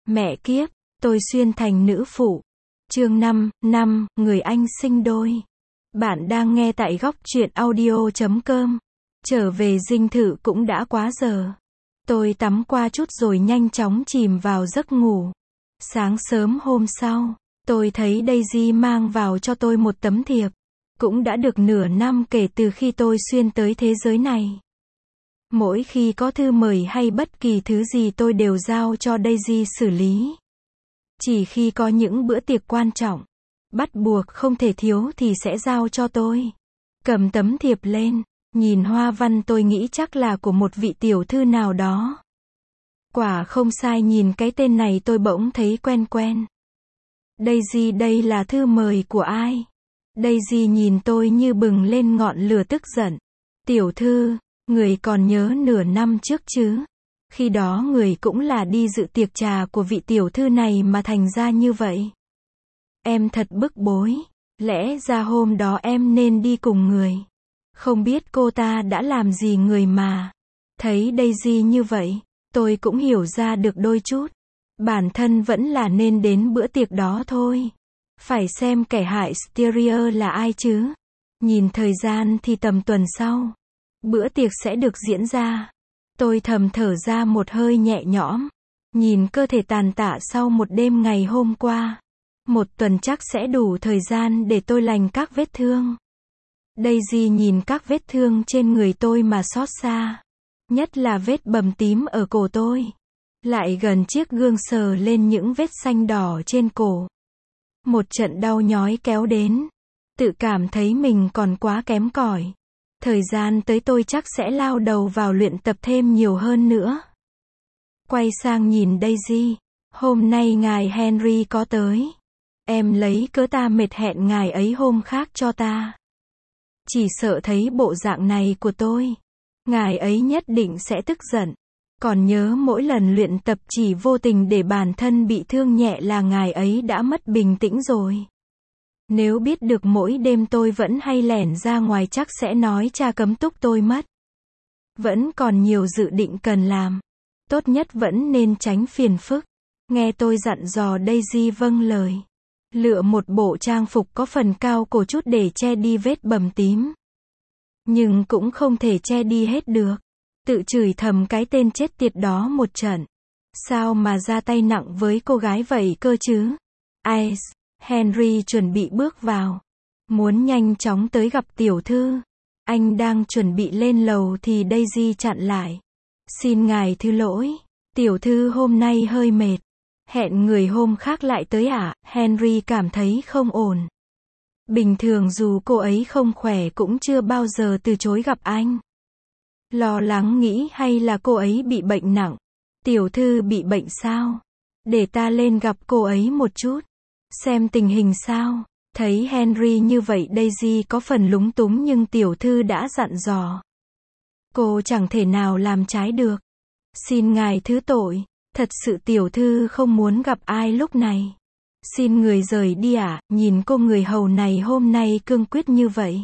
Mẹ kiếp, tôi xuyên thành nữ phụ. Chương 5, người anh sinh đôi. Bạn đang nghe tại góc truyện audio.com. Trở về dinh thự cũng đã quá giờ. Tôi tắm qua chút rồi nhanh chóng chìm vào giấc ngủ. Sáng sớm hôm sau, tôi thấy Daisy mang vào cho tôi một tấm thiệp. Cũng đã được nửa năm kể từ khi tôi xuyên tới thế giới này. Mỗi khi có thư mời hay bất kỳ thứ gì tôi đều giao cho Daisy xử lý. Chỉ khi có những bữa tiệc quan trọng, bắt buộc không thể thiếu thì sẽ giao cho tôi. Cầm tấm thiệp lên, nhìn hoa văn tôi nghĩ chắc là của một vị tiểu thư nào đó. Quả không sai, nhìn cái tên này tôi bỗng thấy quen quen. Daisy, đây là thư mời của ai? Daisy nhìn tôi như bừng lên ngọn lửa tức giận. Tiểu thư, người còn nhớ nửa năm trước chứ? Khi đó người cũng là đi dự tiệc trà của vị tiểu thư này mà thành ra như vậy. Em thật bức bối. Lẽ ra hôm đó em nên đi cùng người. Không biết cô ta đã làm gì người mà. Thấy Daisy như vậy, tôi cũng hiểu ra được đôi chút. Bản thân vẫn là nên đến bữa tiệc đó thôi. Phải xem kẻ hại Styria là ai chứ. Nhìn thời gian thì tầm tuần sau, bữa tiệc sẽ được diễn ra. Tôi thầm thở ra một hơi nhẹ nhõm. Nhìn cơ thể tàn tạ sau một đêm ngày hôm qua. Một tuần chắc sẽ đủ thời gian để tôi lành các vết thương. Daisy nhìn các vết thương trên người tôi mà xót xa. Nhất là vết bầm tím ở cổ tôi. Lại gần chiếc gương sờ lên những vết xanh đỏ trên cổ. Một trận đau nhói kéo đến. Tự cảm thấy mình còn quá kém cỏi. Thời gian tới tôi chắc sẽ lao đầu vào luyện tập thêm nhiều hơn nữa. Quay sang nhìn Daisy. Hôm nay ngài Henry có tới. Em lấy cớ ta mệt hẹn ngài ấy hôm khác cho ta. Chỉ sợ thấy bộ dạng này của tôi, ngài ấy nhất định sẽ tức giận. Còn nhớ mỗi lần luyện tập chỉ vô tình để bản thân bị thương nhẹ là ngài ấy đã mất bình tĩnh rồi. Nếu biết được mỗi đêm tôi vẫn hay lẻn ra ngoài chắc sẽ nói cha cấm túc tôi mất. Vẫn còn nhiều dự định cần làm. Tốt nhất vẫn nên tránh phiền phức. Nghe tôi dặn dò, Daisy vâng lời. Lựa một bộ trang phục có phần cao cổ chút để che đi vết bầm tím. Nhưng cũng không thể che đi hết được. Tự chửi thầm cái tên chết tiệt đó một trận. Sao mà ra tay nặng với cô gái vậy cơ chứ? Ice, Henry chuẩn bị bước vào. Muốn nhanh chóng tới gặp tiểu thư. Anh đang chuẩn bị lên lầu thì Daisy chặn lại. Xin ngài thứ lỗi. Tiểu thư hôm nay hơi mệt. Hẹn người hôm khác lại tới à? Henry cảm thấy không ổn. Bình thường dù cô ấy không khỏe cũng chưa bao giờ từ chối gặp anh. Lo lắng nghĩ hay là cô ấy bị bệnh nặng. Tiểu thư bị bệnh sao? Để ta lên gặp cô ấy một chút. Xem tình hình sao. Thấy Henry như vậy Daisy có phần lúng túng nhưng tiểu thư đã dặn dò. Cô chẳng thể nào làm trái được. Xin ngài thứ tội. Thật sự tiểu thư không muốn gặp ai lúc này. Xin người rời đi ạ. Nhìn cô người hầu này hôm nay cương quyết như vậy.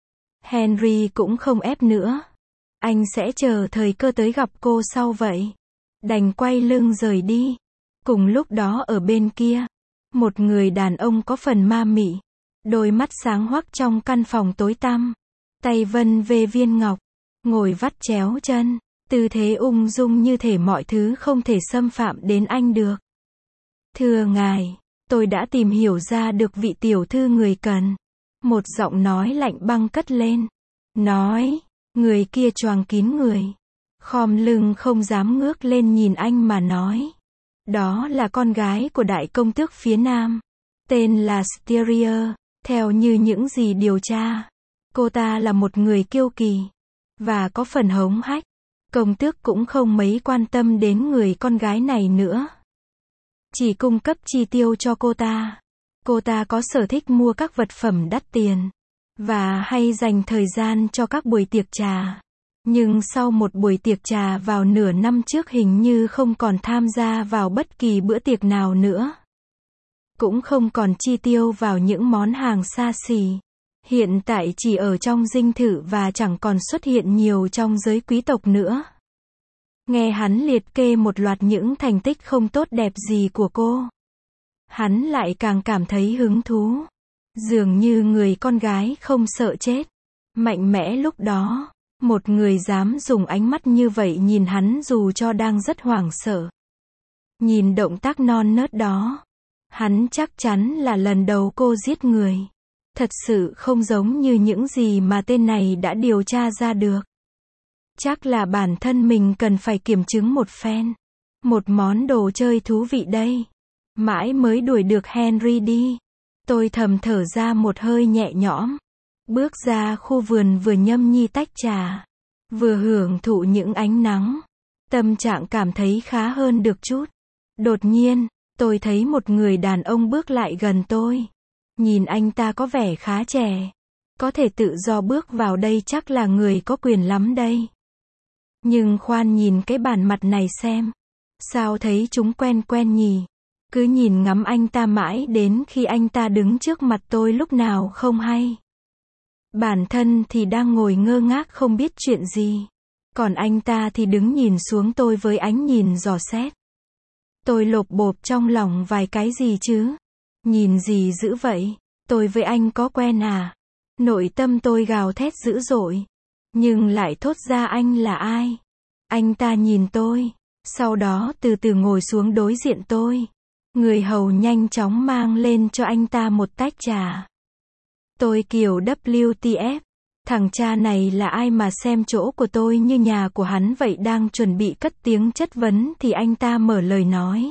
Henry cũng không ép nữa. Anh sẽ chờ thời cơ tới gặp cô sau vậy. Đành quay lưng rời đi. Cùng lúc đó ở bên kia, một người đàn ông có phần ma mị. Đôi mắt sáng hoắc trong căn phòng tối tăm. Tay vân về viên ngọc. Ngồi vắt chéo chân. Tư thế ung dung như thể mọi thứ không thể xâm phạm đến anh được. Thưa ngài, tôi đã tìm hiểu ra được vị tiểu thư người cần. Một giọng nói lạnh băng cất lên. Nói, người kia choàng kín người. Khom lưng không dám ngước lên nhìn anh mà nói. Đó là con gái của đại công tước phía Nam. Tên là Styria. Theo như những gì điều tra, cô ta là một người kiêu kỳ. Và có phần hống hách. Công tước cũng không mấy quan tâm đến người con gái này nữa. Chỉ cung cấp chi tiêu cho cô ta. Cô ta có sở thích mua các vật phẩm đắt tiền. Và hay dành thời gian cho các buổi tiệc trà. Nhưng sau một buổi tiệc trà vào nửa năm trước hình như không còn tham gia vào bất kỳ bữa tiệc nào nữa. Cũng không còn chi tiêu vào những món hàng xa xỉ. Hiện tại chỉ ở trong dinh thự và chẳng còn xuất hiện nhiều trong giới quý tộc nữa. Nghe hắn liệt kê một loạt những thành tích không tốt đẹp gì của cô. Hắn lại càng cảm thấy hứng thú. Dường như người con gái không sợ chết. Mạnh mẽ lúc đó. Một người dám dùng ánh mắt như vậy nhìn hắn dù cho đang rất hoảng sợ. Nhìn động tác non nớt đó. Hắn chắc chắn là lần đầu cô giết người. Thật sự không giống như những gì mà tên này đã điều tra ra được. Chắc là bản thân mình cần phải kiểm chứng một phen. Một món đồ chơi thú vị đây. Mãi mới đuổi được Henry đi. Tôi thầm thở ra một hơi nhẹ nhõm. Bước ra khu vườn vừa nhâm nhi tách trà. Vừa hưởng thụ những ánh nắng. Tâm trạng cảm thấy khá hơn được chút. Đột nhiên, tôi thấy một người đàn ông bước lại gần tôi. Nhìn anh ta có vẻ khá trẻ. Có thể tự do bước vào đây chắc là người có quyền lắm đây. Nhưng khoan nhìn cái bản mặt này xem. Sao thấy chúng quen quen nhỉ? Cứ nhìn ngắm anh ta mãi đến khi anh ta đứng trước mặt tôi lúc nào không hay. Bản thân thì đang ngồi ngơ ngác không biết chuyện gì. Còn anh ta thì đứng nhìn xuống tôi với ánh nhìn dò xét. Tôi lộp bộp trong lòng vài cái gì chứ? Nhìn gì dữ vậy? Tôi với anh có quen à? Nội tâm tôi gào thét dữ dội. Nhưng lại thốt ra anh là ai? Anh ta nhìn tôi. Sau đó từ từ ngồi xuống đối diện tôi. Người hầu nhanh chóng mang lên cho anh ta một tách trà. Tôi kiểu WTF. Thằng cha này là ai mà xem chỗ của tôi như nhà của hắn vậy. Đang chuẩn bị cất tiếng chất vấn thì anh ta mở lời nói.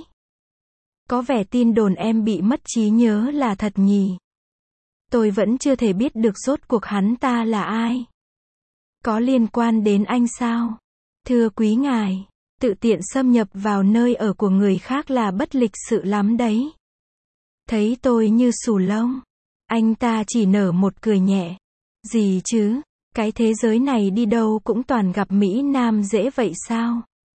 Có vẻ tin đồn em bị mất trí nhớ là thật nhỉ? Tôi vẫn chưa thể biết được rốt cuộc hắn ta là ai. Có liên quan đến anh sao? Thưa quý ngài, tự tiện xâm nhập vào nơi ở của người khác là bất lịch sự lắm đấy. Thấy tôi như xù lông. Anh ta chỉ nở một cười nhẹ. Gì chứ? Cái thế giới này đi đâu cũng toàn gặp Mỹ Nam dễ vậy sao?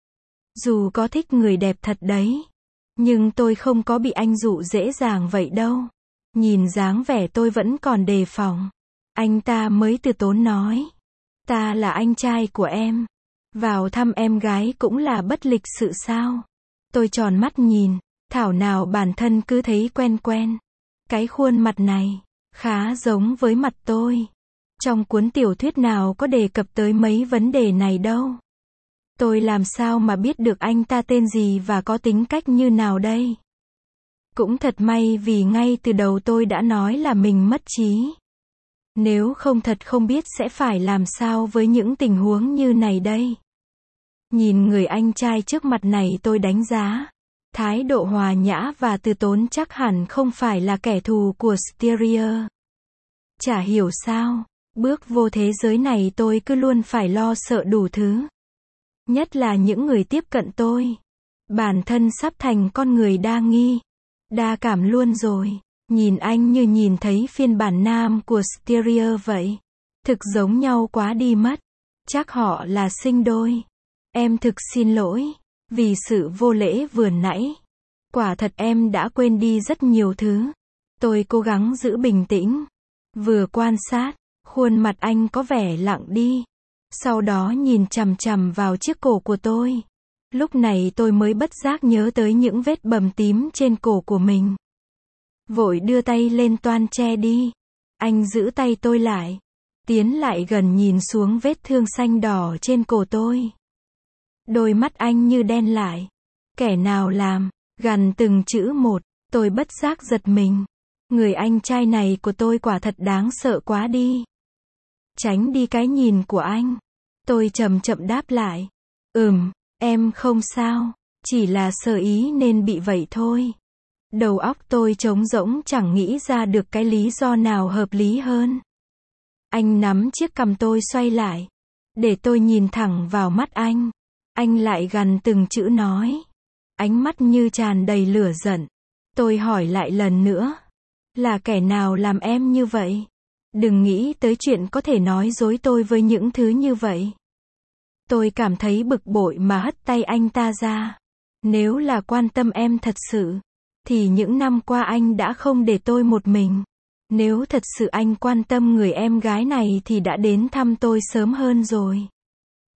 Dù có thích người đẹp thật đấy. Nhưng tôi không có bị anh dụ dễ dàng vậy đâu. Nhìn dáng vẻ tôi vẫn còn đề phòng. Anh ta mới từ tốn nói. Ta là anh trai của em. Vào thăm em gái cũng là bất lịch sự sao? Tôi tròn mắt nhìn. Thảo nào bản thân cứ thấy quen quen. Cái khuôn mặt này khá giống với mặt tôi. Trong cuốn tiểu thuyết nào có đề cập tới mấy vấn đề này đâu. Tôi làm sao mà biết được anh ta tên gì và có tính cách như nào đây? Cũng thật may vì ngay từ đầu tôi đã nói là mình mất trí. Nếu không thật không biết sẽ phải làm sao với những tình huống như này đây. Nhìn người anh trai trước mặt này tôi đánh giá. Thái độ hòa nhã và từ tốn chắc hẳn không phải là kẻ thù của Styria. Chả hiểu sao, bước vô thế giới này tôi cứ luôn phải lo sợ đủ thứ. Nhất là những người tiếp cận tôi. Bản thân sắp thành con người đa nghi. Đa cảm luôn rồi. Nhìn anh như nhìn thấy phiên bản nam của Styria vậy. Thực giống nhau quá đi mất. Chắc họ là sinh đôi. Em thực xin lỗi. Vì sự vô lễ vừa nãy. Quả thật em đã quên đi rất nhiều thứ. Tôi cố gắng giữ bình tĩnh. Vừa quan sát, khuôn mặt anh có vẻ lặng đi. Sau đó nhìn chằm chằm vào chiếc cổ của tôi. Lúc này tôi mới bất giác nhớ tới những vết bầm tím trên cổ của mình. Vội đưa tay lên toan che đi. Anh giữ tay tôi lại. Tiến lại gần nhìn xuống vết thương xanh đỏ trên cổ tôi. Đôi mắt anh như đen lại. Kẻ nào làm? Gằn từng chữ một. Tôi bất giác giật mình. Người anh trai này của tôi quả thật đáng sợ quá đi. Tránh đi cái nhìn của anh. Tôi chậm chậm đáp lại. Em không sao. Chỉ là sơ ý nên bị vậy thôi. Đầu óc tôi trống rỗng chẳng nghĩ ra được cái lý do nào hợp lý hơn. Anh nắm chiếc cằm tôi xoay lại. Để tôi nhìn thẳng vào mắt anh. Anh lại gằn từng chữ nói. Ánh mắt như tràn đầy lửa giận. Tôi hỏi lại lần nữa. Là kẻ nào làm em như vậy? Đừng nghĩ tới chuyện có thể nói dối tôi với những thứ như vậy. Tôi cảm thấy bực bội mà hất tay anh ta ra. Nếu là quan tâm em thật sự, thì những năm qua anh đã không để tôi một mình. Nếu thật sự anh quan tâm người em gái này thì đã đến thăm tôi sớm hơn rồi.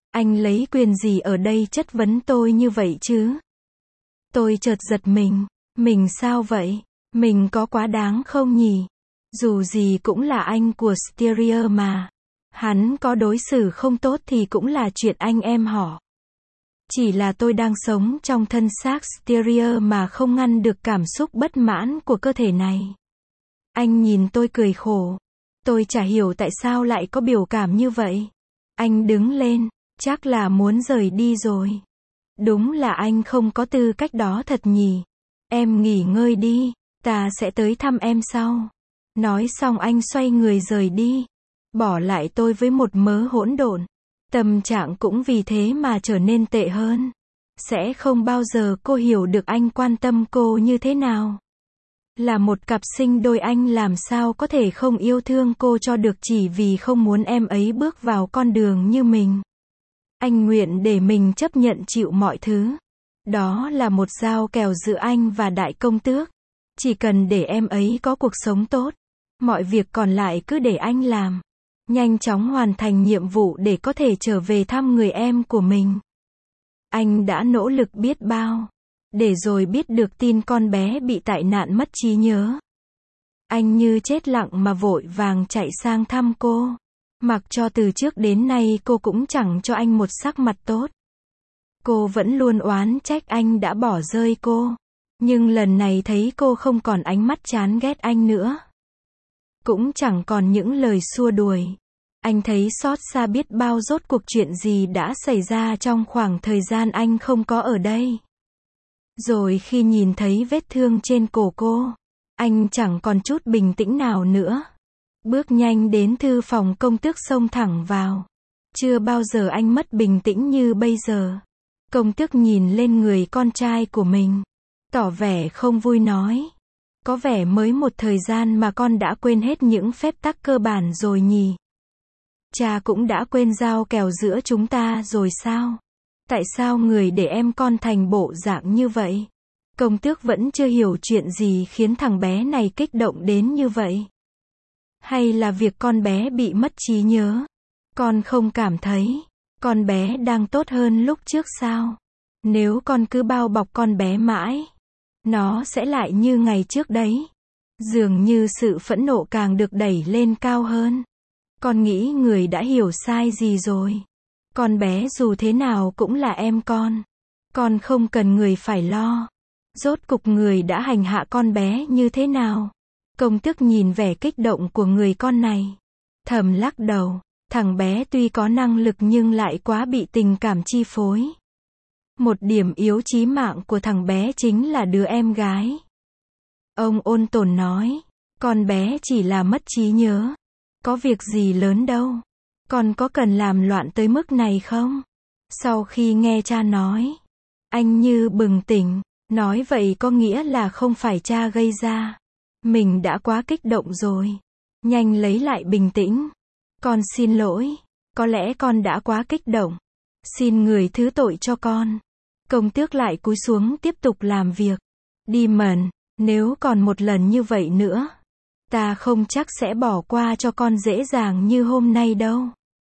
Anh lấy quyền gì ở đây chất vấn tôi như vậy chứ? Tôi chợt giật mình sao vậy? Mình có quá đáng không nhỉ? Dù gì cũng là anh của Styria mà. Hắn có đối xử không tốt thì cũng là chuyện anh em họ. Chỉ là tôi đang sống trong thân xác Styria mà không ngăn được cảm xúc bất mãn của cơ thể này. Anh nhìn tôi cười khổ. Tôi chả hiểu tại sao lại có biểu cảm như vậy. Anh đứng lên, chắc là muốn rời đi rồi. Đúng là anh không có tư cách đó thật nhỉ. Em nghỉ ngơi đi, ta sẽ tới thăm em sau. Nói xong anh xoay người rời đi. Bỏ lại tôi với một mớ hỗn độn. Tâm trạng cũng vì thế mà trở nên tệ hơn. Sẽ không bao giờ cô hiểu được anh quan tâm cô như thế nào. Là một cặp sinh đôi anh làm sao có thể không yêu thương cô cho được chỉ vì không muốn em ấy bước vào con đường như mình. Anh nguyện để mình chấp nhận chịu mọi thứ. Đó là một giao kèo giữa anh và đại công tước. Chỉ cần để em ấy có cuộc sống tốt. Mọi việc còn lại cứ để anh làm. Nhanh chóng hoàn thành nhiệm vụ để có thể trở về thăm người em của mình. Anh đã nỗ lực biết bao. Để rồi biết được tin con bé bị tai nạn mất trí nhớ. Anh như chết lặng mà vội vàng chạy sang thăm cô. Mặc cho từ trước đến nay cô cũng chẳng cho anh một sắc mặt tốt. Cô vẫn luôn oán trách anh đã bỏ rơi cô. Nhưng lần này thấy cô không còn ánh mắt chán ghét anh nữa. Cũng chẳng còn những lời xua đuổi. Anh thấy xót xa biết bao rốt cuộc chuyện gì đã xảy ra trong khoảng thời gian anh không có ở đây. Rồi khi nhìn thấy vết thương trên cổ cô, anh chẳng còn chút bình tĩnh nào nữa. Bước nhanh đến thư phòng công tước xông thẳng vào. Chưa bao giờ anh mất bình tĩnh như bây giờ. Công tước nhìn lên người con trai của mình. Tỏ vẻ không vui nói. Có vẻ mới một thời gian mà con đã quên hết những phép tắc cơ bản rồi nhỉ. Cha cũng đã quên giao kèo giữa chúng ta rồi sao? Tại sao người để em con thành bộ dạng như vậy? Công tước vẫn chưa hiểu chuyện gì khiến thằng bé này kích động đến như vậy. Hay là việc con bé bị mất trí nhớ? Con không cảm thấy con bé đang tốt hơn lúc trước sao? Nếu con cứ bao bọc con bé mãi, nó sẽ lại như ngày trước đấy. Dường như sự phẫn nộ càng được đẩy lên cao hơn. Con nghĩ người đã hiểu sai gì rồi. Con bé dù thế nào cũng là em con. Con không cần người phải lo. Rốt cục người đã hành hạ con bé như thế nào? Công tước nhìn vẻ kích động của người con này. Thầm lắc đầu. Thằng bé tuy có năng lực nhưng lại quá bị tình cảm chi phối. Một điểm yếu chí mạng của thằng bé chính là đứa em gái. Ông ôn tồn nói. Con bé chỉ là mất trí nhớ. Có việc gì lớn đâu. Con có cần làm loạn tới mức này không? Sau khi nghe cha nói, anh như bừng tỉnh. Nói vậy có nghĩa là không phải cha gây ra. Mình đã quá kích động rồi. Nhanh lấy lại bình tĩnh. Con xin lỗi. Có lẽ con đã quá kích động. Xin người thứ tội cho con. Công tước lại cúi xuống tiếp tục làm việc. Demon, nếu còn một lần như vậy nữa, ta không chắc sẽ bỏ qua cho con dễ dàng như hôm nay đâu.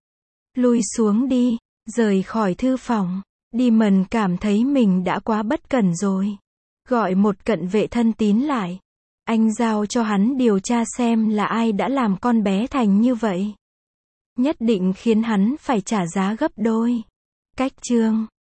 Lui xuống đi, rời khỏi thư phòng. Demon cảm thấy mình đã quá bất cẩn rồi. Gọi một cận vệ thân tín lại. Anh giao cho hắn điều tra xem là ai đã làm con bé thành như vậy. Nhất định khiến hắn phải trả giá gấp đôi. Cách chương